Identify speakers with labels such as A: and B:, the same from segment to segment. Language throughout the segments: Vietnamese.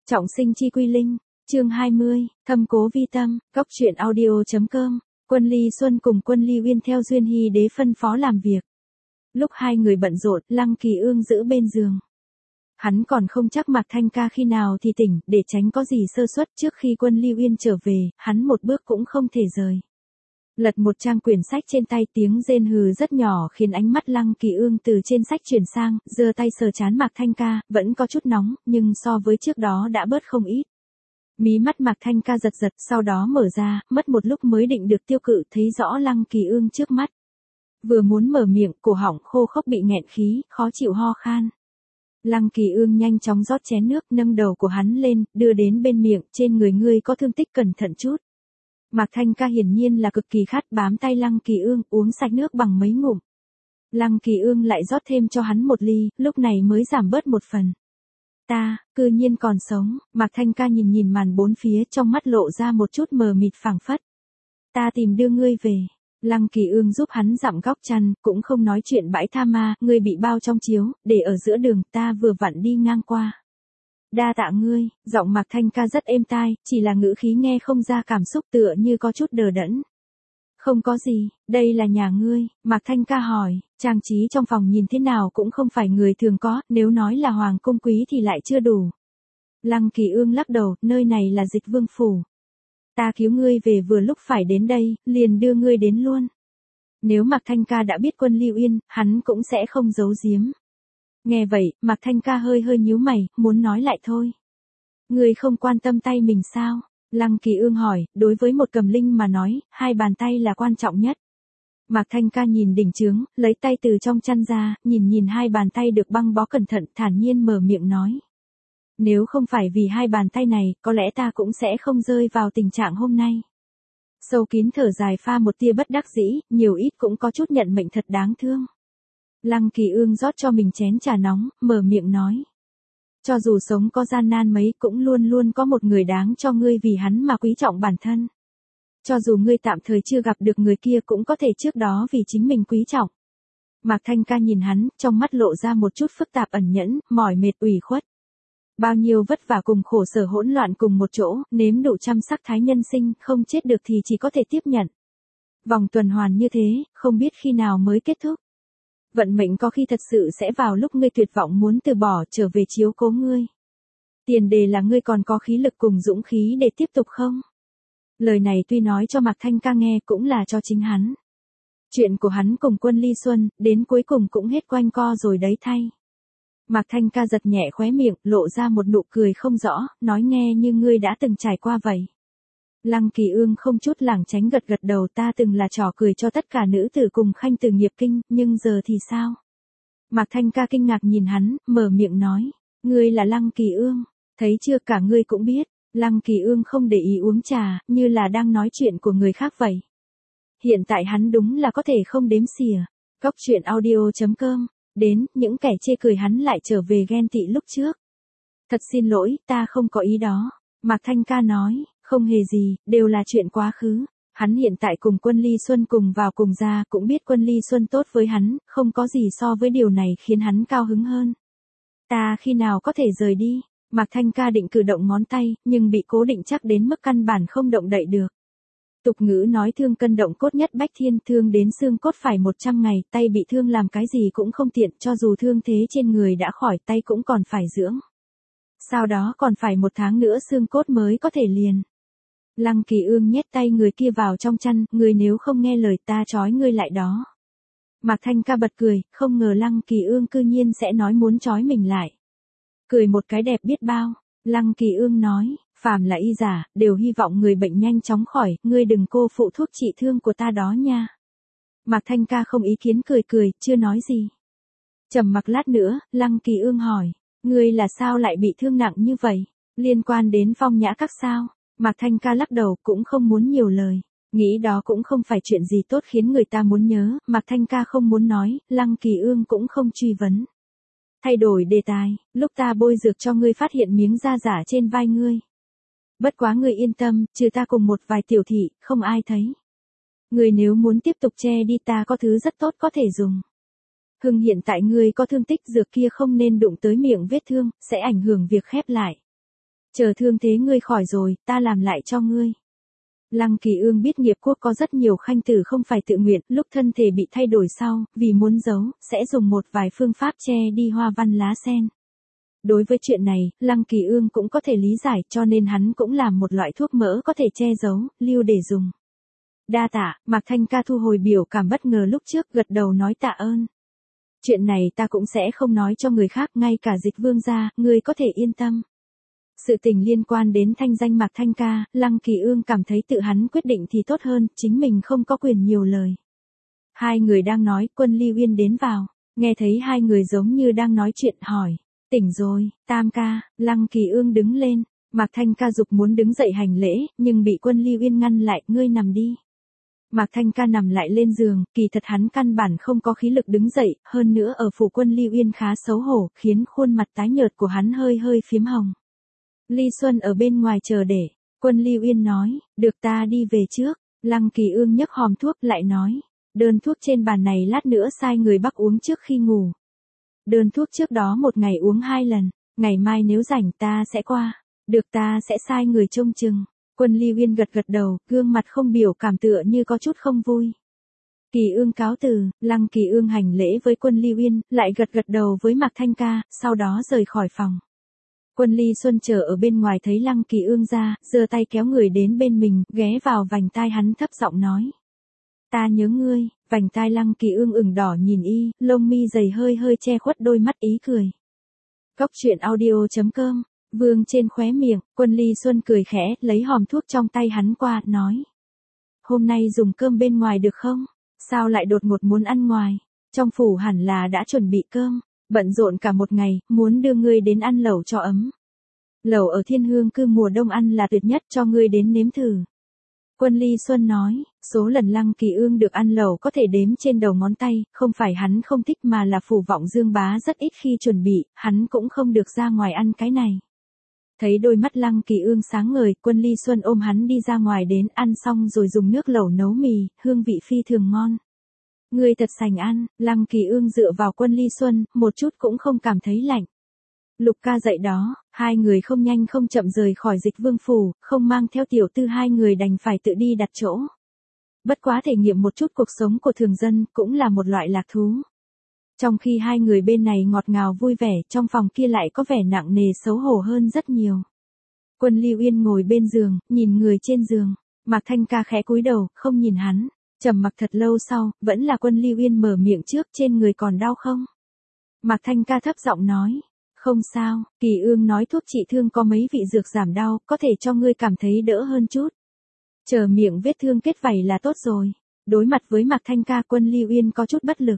A: Trọng sinh chi quy linh, chương 20, thâm cố vi tâm, góc truyện audio.com, Quân Ly Xuân cùng Quân Ly Uyên theo Duyên Hy Đế phân phó làm việc. Lúc hai người bận rộn, Lăng Kỳ Ương giữ bên giường. Hắn còn không chắc Mạc Thanh Ca khi nào thì tỉnh, để tránh có gì sơ suất trước khi Quân Ly Uyên trở về, hắn một bước cũng không thể rời. Lật một trang quyển sách trên tay, tiếng rên hừ rất nhỏ khiến ánh mắt Lăng Kỳ Ương từ trên sách chuyển sang, giơ tay sờ trán Mạc Thanh Ca, vẫn có chút nóng, nhưng so với trước đó đã bớt không ít. Mí mắt Mạc Thanh Ca giật giật, sau đó mở ra, mất một lúc mới định được tiêu cự, thấy rõ Lăng Kỳ Ương trước mắt. Vừa muốn mở miệng, cổ họng khô khốc bị nghẹn khí, khó chịu ho khan. Lăng Kỳ Ương nhanh chóng rót chén nước, nâng đầu của hắn lên, đưa đến bên miệng, trên người ngươi có thương tích, cẩn thận chút. Mạc Thanh Ca hiển nhiên là cực kỳ khát, bám tay Lăng Kỳ Ương, uống sạch nước bằng mấy ngụm. Lăng Kỳ Ương lại rót thêm cho hắn một ly, lúc này mới giảm bớt một phần. Cư nhiên còn sống. Mạc Thanh Ca nhìn nhìn màn bốn phía, trong mắt lộ ra một chút mờ mịt phảng phất. Ta tìm đưa ngươi về. Lăng Kỳ Ương giúp hắn dặm góc chăn, cũng không nói chuyện bãi tha ma, ngươi bị bao trong chiếu, để ở giữa đường, ta vừa vặn đi ngang qua. Đa tạ ngươi. Giọng Mạc Thanh Ca rất êm tai, chỉ là ngữ khí nghe không ra cảm xúc, tựa như có chút đờ đẫn. Không có gì, đây là nhà ngươi. Mạc Thanh Ca hỏi, trang trí trong phòng nhìn thế nào cũng không phải người thường có, nếu nói là hoàng cung quý thì lại chưa đủ. Lăng Kỳ Ương lắc đầu, nơi này là Dịch Vương phủ. Ta cứu ngươi về vừa lúc phải đến đây, liền đưa ngươi đến luôn. Nếu Mạc Thanh Ca đã biết Quân Ly Uyên, hắn cũng sẽ không giấu giếm. Nghe vậy, Mạc Thanh Ca hơi nhíu mày, muốn nói lại thôi. Ngươi không quan tâm tay mình sao? Lăng Kỳ Ương hỏi, đối với một cầm linh mà nói, hai bàn tay là quan trọng nhất. Mạc Thanh Ca nhìn đỉnh chướng, lấy tay từ trong chăn ra, nhìn hai bàn tay được băng bó cẩn thận, thản nhiên mở miệng nói. Nếu không phải vì hai bàn tay này, có lẽ ta cũng sẽ không rơi vào tình trạng hôm nay. Sâu kín thở dài pha một tia bất đắc dĩ, nhiều ít cũng có chút nhận mệnh thật đáng thương. Lăng Kỳ Ương rót cho mình chén trà nóng, mở miệng nói. Cho dù sống có gian nan mấy, cũng luôn luôn có một người đáng cho ngươi vì hắn mà quý trọng bản thân. Cho dù ngươi tạm thời chưa gặp được người kia, cũng có thể trước đó vì chính mình quý trọng. Mạc Thanh Ca nhìn hắn, trong mắt lộ ra một chút phức tạp ẩn nhẫn, mỏi mệt ủy khuất. Bao nhiêu vất vả cùng khổ sở hỗn loạn cùng một chỗ, nếm đủ trăm sắc thái nhân sinh, không chết được thì chỉ có thể tiếp nhận. Vòng tuần hoàn như thế, không biết khi nào mới kết thúc. Vận mệnh có khi thật sự sẽ vào lúc ngươi tuyệt vọng muốn từ bỏ, trở về chiếu cố ngươi. Tiền đề là ngươi còn có khí lực cùng dũng khí để tiếp tục không? Lời này tuy nói cho Mạc Thanh Ca nghe, cũng là cho chính hắn. Chuyện của hắn cùng Quân Ly Xuân, đến cuối cùng cũng hết quanh co rồi đấy thay. Mạc Thanh Ca giật nhẹ khóe miệng, lộ ra một nụ cười không rõ, nói nghe như ngươi đã từng trải qua vậy. Lăng Kỳ Ương không chút lảng tránh gật đầu, ta từng là trò cười cho tất cả nữ tử cùng khanh từ nghiệp kinh, nhưng giờ thì sao? Mạc Thanh Ca kinh ngạc nhìn hắn, mở miệng nói, ngươi là Lăng Kỳ Ương, thấy chưa, cả ngươi cũng biết. Lăng Kỳ Ương không để ý uống trà, như là đang nói chuyện của người khác vậy. Hiện tại hắn đúng là có thể không đếm xỉa. Góc truyện audio.com, đến, những kẻ chê cười hắn lại trở về ghen tị lúc trước. Thật xin lỗi, ta không có ý đó. Mạc Thanh Ca nói, không hề gì, đều là chuyện quá khứ. Hắn hiện tại cùng Quân Ly Xuân cùng vào cùng ra, cũng biết Quân Ly Xuân tốt với hắn, không có gì so với điều này khiến hắn cao hứng hơn. Ta khi nào có thể rời đi? Mạc Thanh Ca định cử động ngón tay, nhưng bị cố định chắc đến mức căn bản không động đậy được. Tục ngữ nói thương cân động cốt nhất bách thiên, thương đến xương cốt phải 100 ngày, tay bị thương làm cái gì cũng không tiện, cho dù thương thế trên người đã khỏi, tay cũng còn phải dưỡng. Sau đó còn phải 1 tháng nữa xương cốt mới có thể liền. Lăng Kỳ Ương nhét tay người kia vào trong chăn, ngươi nếu không nghe lời ta trói ngươi lại đó. Mạc Thanh Ca bật cười, không ngờ Lăng Kỳ Ương cư nhiên sẽ nói muốn trói mình lại. Cười một cái đẹp biết bao. Lăng Kỳ Ương nói, phàm là y giả, đều hy vọng người bệnh nhanh chóng khỏi, ngươi đừng cô phụ thuốc trị thương của ta đó nha. Mạc Thanh Ca không ý kiến, cười, chưa nói gì. Trầm mặc lát nữa, Lăng Kỳ Ương hỏi, ngươi là sao lại bị thương nặng như vậy? Liên quan đến Phong Nhã Các sao? Mạc Thanh Ca lắc đầu, cũng không muốn nhiều lời. Nghĩ đó cũng không phải chuyện gì tốt khiến người ta muốn nhớ, Mạc Thanh Ca không muốn nói, Lăng Kỳ Ương cũng không truy vấn. Thay đổi đề tài, lúc ta bôi dược cho ngươi phát hiện miếng da giả trên vai ngươi. Bất quá ngươi yên tâm, trừ ta cùng một vài tiểu thị, không ai thấy. Ngươi nếu muốn tiếp tục che đi, ta có thứ rất tốt có thể dùng. Hiện tại ngươi có thương tích, dược kia không nên đụng tới miệng vết thương, sẽ ảnh hưởng việc khép lại. Chờ thương thế ngươi khỏi rồi, ta làm lại cho ngươi. Lăng Kỳ Ương biết nghiệp quốc có rất nhiều khanh tử không phải tự nguyện, lúc thân thể bị thay đổi sau, vì muốn giấu, sẽ dùng một vài phương pháp che đi hoa văn lá sen. Đối với chuyện này, Lăng Kỳ Ương cũng có thể lý giải, cho nên hắn cũng làm một loại thuốc mỡ có thể che giấu, lưu để dùng. Đa tạ, Mạc Thanh Ca thu hồi biểu cảm bất ngờ lúc trước, gật đầu nói tạ ơn. Chuyện này ta cũng sẽ không nói cho người khác, ngay cả Dịch Vương gia, ngươi có thể yên tâm. Sự tình liên quan đến thanh danh Mạc Thanh Ca, Lăng Kỳ Ương cảm thấy tự hắn quyết định thì tốt hơn, chính mình không có quyền nhiều lời. Hai người đang nói, Quân Ly Uyên đến vào, nghe thấy hai người giống như đang nói chuyện, hỏi. Tỉnh rồi, Tam ca. Lăng Kỳ Ương đứng lên, Mạc Thanh Ca dục muốn đứng dậy hành lễ, nhưng bị Quân Ly Uyên ngăn lại, ngươi nằm đi. Mạc Thanh Ca nằm lại lên giường, kỳ thật hắn căn bản không có khí lực đứng dậy, hơn nữa ở phủ Quân Ly Uyên khá xấu hổ, khiến khuôn mặt tái nhợt của hắn hơi hơi phím hồng. Ly Xuân ở bên ngoài chờ để. Quân Ly Uyên nói, được ta đi về trước. Lăng Kỳ Ương nhấc hòm thuốc lại nói, đơn thuốc trên bàn này lát nữa sai người bắc uống trước khi ngủ. Đơn thuốc trước đó một ngày uống 2 lần, ngày mai nếu rảnh ta sẽ qua, được ta sẽ sai người trông chừng. Quân Ly Uyên gật gật đầu, gương mặt không biểu cảm tựa như có chút không vui. Kỳ Ương cáo từ, Lăng Kỳ Ương hành lễ với Quân Ly Uyên, lại gật gật đầu với Mạc Thanh Ca, sau đó rời khỏi phòng. Quân Ly Xuân chờ ở bên ngoài thấy Lăng Kỳ Ương ra, giơ tay kéo người đến bên mình, ghé vào vành tai hắn thấp giọng nói. Ta nhớ ngươi. Vành tai Lăng Kỳ Ương ửng đỏ nhìn y, lông mi dày hơi hơi che khuất đôi mắt ý cười. Góc truyện audio.com, vương trên khóe miệng, Quân Ly Xuân cười khẽ, lấy hòm thuốc trong tay hắn qua, nói. Hôm nay dùng cơm bên ngoài được không? Sao lại đột ngột muốn ăn ngoài? Trong phủ hẳn là đã chuẩn bị cơm, bận rộn cả một ngày, muốn đưa ngươi đến ăn lẩu cho ấm. Lẩu ở Thiên Hương Cư mùa đông ăn là tuyệt nhất, cho ngươi đến nếm thử. Quân Ly Xuân nói, số lần Lăng Kỳ Ương được ăn lẩu có thể đếm trên đầu ngón tay, không phải hắn không thích mà là phủ Vọng Dương bá rất ít khi chuẩn bị, hắn cũng không được ra ngoài ăn cái này. Thấy đôi mắt Lăng Kỳ Ương sáng ngời, Quân Ly Xuân ôm hắn đi ra ngoài đến, ăn xong rồi dùng nước lẩu nấu mì, hương vị phi thường ngon. Ngươi thật sành ăn. Lăng Kỳ Ương dựa vào Quân Ly Xuân, một chút cũng không cảm thấy lạnh. Lục ca dậy đó, hai người không nhanh không chậm rời khỏi Dịch Vương phủ, không mang theo tiểu tư, hai người đành phải tự đi đặt chỗ. Bất quá thể nghiệm một chút cuộc sống của thường dân, cũng là một loại lạc thú. Trong khi hai người bên này ngọt ngào vui vẻ, trong phòng kia lại có vẻ nặng nề xấu hổ hơn rất nhiều. Quân Ly Uyên ngồi bên giường, nhìn người trên giường. Mạc Thanh Ca khẽ cúi đầu, không nhìn hắn. Trầm mặc thật lâu sau, vẫn là Quân Ly Uyên mở miệng trước, trên người còn đau không? Mạc Thanh Ca thấp giọng nói. Không sao, Kỳ Ương nói thuốc trị thương có mấy vị dược giảm đau, có thể cho ngươi cảm thấy đỡ hơn chút. Chờ miệng vết thương kết vảy là tốt rồi. Đối mặt với Mạc Thanh Ca, Quân Ly Uyên có chút bất lực.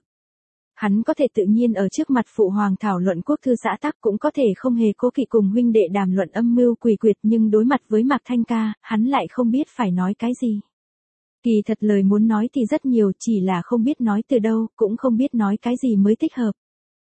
A: Hắn có thể tự nhiên ở trước mặt phụ hoàng thảo luận quốc thư xã tắc, cũng có thể không hề cố kỵ cùng huynh đệ đàm luận âm mưu quỷ quyệt, nhưng đối mặt với Mạc Thanh Ca, hắn lại không biết phải nói cái gì. Kỳ thật lời muốn nói thì rất nhiều, chỉ là không biết nói từ đâu, cũng không biết nói cái gì mới thích hợp.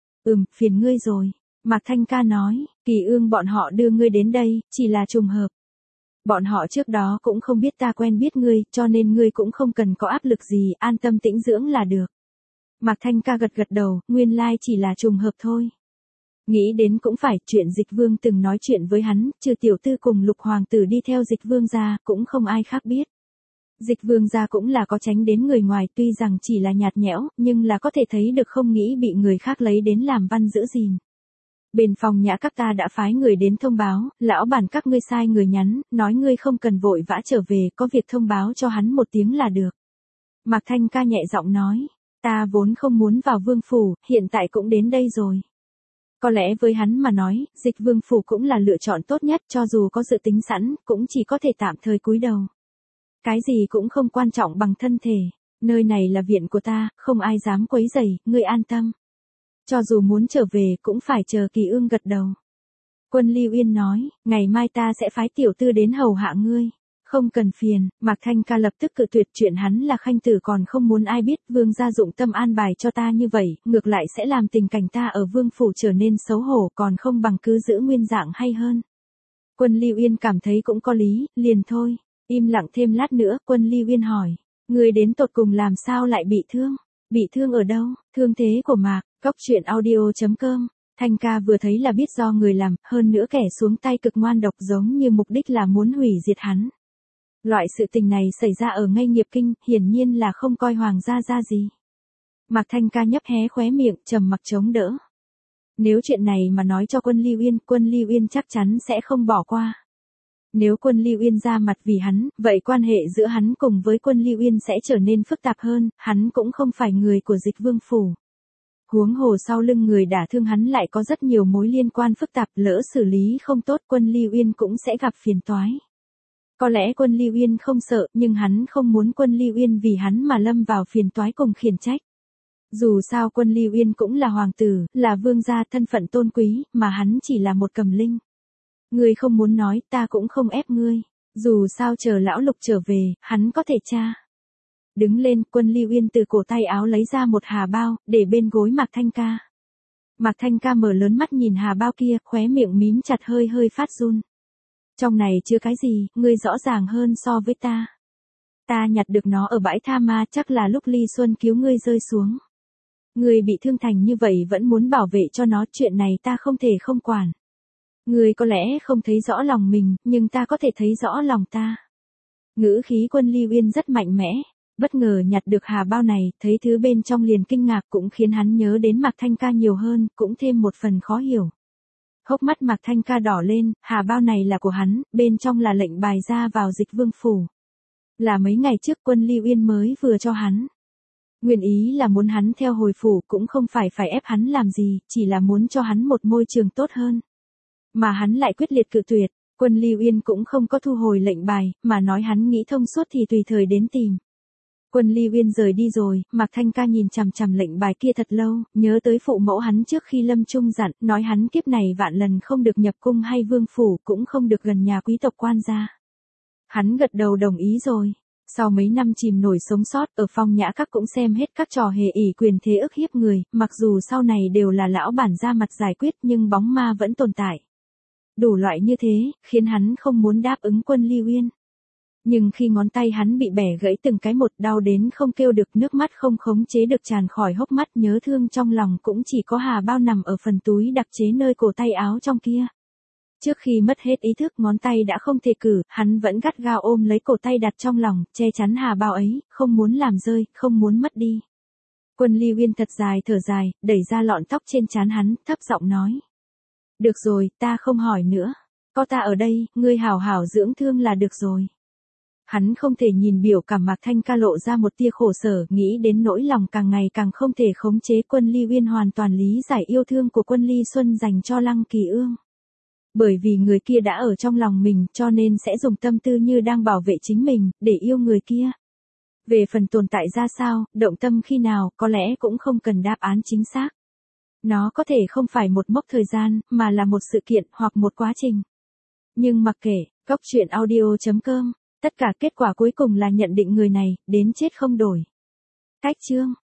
A: Phiền ngươi rồi. Mạc Thanh Ca nói, Kỳ Ương bọn họ đưa ngươi đến đây, chỉ là trùng hợp. Bọn họ trước đó cũng không biết ta quen biết ngươi, cho nên ngươi cũng không cần có áp lực gì, an tâm tĩnh dưỡng là được. Mạc Thanh Ca gật gật đầu, nguyên lai chỉ là trùng hợp thôi. Nghĩ đến cũng phải, chuyện Dịch Vương từng nói chuyện với hắn, trừ tiểu tư cùng Lục hoàng tử đi theo Dịch Vương gia, cũng không ai khác biết. Dịch Vương gia cũng là có tránh đến người ngoài, tuy rằng chỉ là nhạt nhẽo, nhưng là có thể thấy được không nghĩ bị người khác lấy đến làm văn giữ gìn. Bên phòng nhã các ta đã phái người đến thông báo, lão bản các ngươi sai người nhắn, nói ngươi không cần vội vã trở về, có việc thông báo cho hắn một tiếng là được. Mạc Thanh Ca nhẹ giọng nói, ta vốn không muốn vào vương phủ, hiện tại cũng đến đây rồi. Có lẽ với hắn mà nói, Dịch Vương phủ cũng là lựa chọn tốt nhất, cho dù có dự tính sẵn, cũng chỉ có thể tạm thời cúi đầu. Cái gì cũng không quan trọng bằng thân thể, nơi này là viện của ta, không ai dám quấy rầy, ngươi an tâm. Cho dù muốn trở về cũng phải chờ Kỳ Ương gật đầu. Quân Ly Uyên nói, ngày mai ta sẽ phái tiểu tư đến hầu hạ ngươi. Không cần phiền, Mạc Thanh Ca lập tức cự tuyệt, chuyện hắn là khanh tử còn không muốn ai biết, vương gia dụng tâm an bài cho ta như vậy, ngược lại sẽ làm tình cảnh ta ở vương phủ trở nên xấu hổ, còn không bằng cứ giữ nguyên dạng hay hơn. Quân Ly Uyên cảm thấy cũng có lý, liền thôi. Im lặng thêm lát nữa, Quân Ly Uyên hỏi, ngươi đến tột cùng làm sao lại bị thương? Bị thương ở đâu? Thương thế của Mạc. Góc truyện audio.com Thanh ca vừa thấy là biết do người làm, hơn nữa kẻ xuống tay cực ngoan độc giống như mục đích là muốn hủy diệt hắn. Loại sự tình này xảy ra ở ngay nghiệp kinh, hiển nhiên là không coi hoàng gia ra gì. Mạc Thanh ca nhấp hé khóe miệng, trầm mặc chống đỡ. Nếu chuyện này mà nói cho quân Lưu Uyên chắc chắn sẽ không bỏ qua. Nếu quân Lưu Uyên ra mặt vì hắn, vậy quan hệ giữa hắn cùng với quân Lưu Uyên sẽ trở nên phức tạp hơn, hắn cũng không phải người của Dịch Vương phủ. Huống hồ sau lưng người đả thương hắn lại có rất nhiều mối liên quan phức tạp, lỡ xử lý không tốt quân Lưu Uyên cũng sẽ gặp phiền toái. Có lẽ quân Lưu Uyên không sợ, nhưng hắn không muốn quân Lưu Uyên vì hắn mà lâm vào phiền toái cùng khiển trách. Dù sao quân Lưu Uyên cũng là hoàng tử, là vương gia thân phận tôn quý, mà hắn chỉ là một cầm linh. Ngươi không muốn nói, ta cũng không ép ngươi. Dù sao chờ lão Lục trở về, hắn có thể tra. Đứng lên, quân Lưu Uyên từ cổ tay áo lấy ra một hà bao, để bên gối Mạc Thanh ca. Mạc Thanh ca mở lớn mắt nhìn hà bao kia, khóe miệng mím chặt hơi hơi phát run. Trong này chưa cái gì, ngươi rõ ràng hơn so với ta. Ta nhặt được nó ở bãi tha ma, chắc là lúc Ly Xuân cứu ngươi rơi xuống. Ngươi bị thương thành như vậy vẫn muốn bảo vệ cho nó, chuyện này ta không thể không quản. Ngươi có lẽ không thấy rõ lòng mình, nhưng ta có thể thấy rõ lòng ta. Ngữ khí quân Lưu Uyên rất mạnh mẽ, bất ngờ nhặt được hà bao này, thấy thứ bên trong liền kinh ngạc cũng khiến hắn nhớ đến Mạc Thanh ca nhiều hơn, cũng thêm một phần khó hiểu. Hốc mắt Mạc Thanh ca đỏ lên, hà bao này là của hắn, bên trong là lệnh bài ra vào Dịch Vương phủ. Là mấy ngày trước quân Lưu Uyên mới vừa cho hắn. Nguyên ý là muốn hắn theo hồi phủ, cũng không phải ép hắn làm gì, chỉ là muốn cho hắn một môi trường tốt hơn. Mà hắn lại quyết liệt cự tuyệt, quân Lưu Uyên cũng không có thu hồi lệnh bài, mà nói hắn nghĩ thông suốt thì tùy thời đến tìm. Quân Lưu Uyên rời đi rồi, Mạc Thanh ca nhìn chằm chằm lệnh bài kia thật lâu, nhớ tới phụ mẫu hắn trước khi lâm chung dặn, nói hắn kiếp này vạn lần không được nhập cung hay vương phủ, cũng không được gần nhà quý tộc quan gia. Hắn gật đầu đồng ý rồi. Sau mấy năm chìm nổi sống sót, ở Phong Nhã Các cũng xem hết các trò hề ỷ quyền thế ức hiếp người, mặc dù sau này đều là lão bản ra mặt giải quyết nhưng bóng ma vẫn tồn tại. Đủ loại như thế, khiến hắn không muốn đáp ứng quân Lưu Uyên. Nhưng khi ngón tay hắn bị bẻ gãy từng cái một, đau đến không kêu được, nước mắt không khống chế được tràn khỏi hốc mắt, nhớ thương trong lòng cũng chỉ có hà bao nằm ở phần túi đặc chế nơi cổ tay áo trong kia. Trước khi mất hết ý thức ngón tay đã không thể cử, hắn vẫn gắt gao ôm lấy cổ tay đặt trong lòng, che chắn hà bao ấy, không muốn làm rơi, không muốn mất đi. Quân Lưu Uyên thật dài thở dài, đẩy ra lọn tóc trên trán hắn, thấp giọng nói. Được rồi, ta không hỏi nữa. Có ta ở đây, ngươi hảo hảo dưỡng thương là được rồi. Hắn không thể nhìn biểu cảm Mạc Thanh ca lộ ra một tia khổ sở, nghĩ đến nỗi lòng càng ngày càng không thể khống chế. Quân Lưu Uyên hoàn toàn lý giải yêu thương của quân Ly Xuân dành cho Lăng Kỳ Ương. Bởi vì người kia đã ở trong lòng mình, cho nên sẽ dùng tâm tư như đang bảo vệ chính mình, để yêu người kia. Về phần tồn tại ra sao, động tâm khi nào, có lẽ cũng không cần đáp án chính xác. Nó có thể không phải một mốc thời gian, mà là một sự kiện, hoặc một quá trình. Nhưng mặc kệ, goctruyện audio.com, tất cả kết quả cuối cùng là nhận định người này, đến chết không đổi. Cách chương.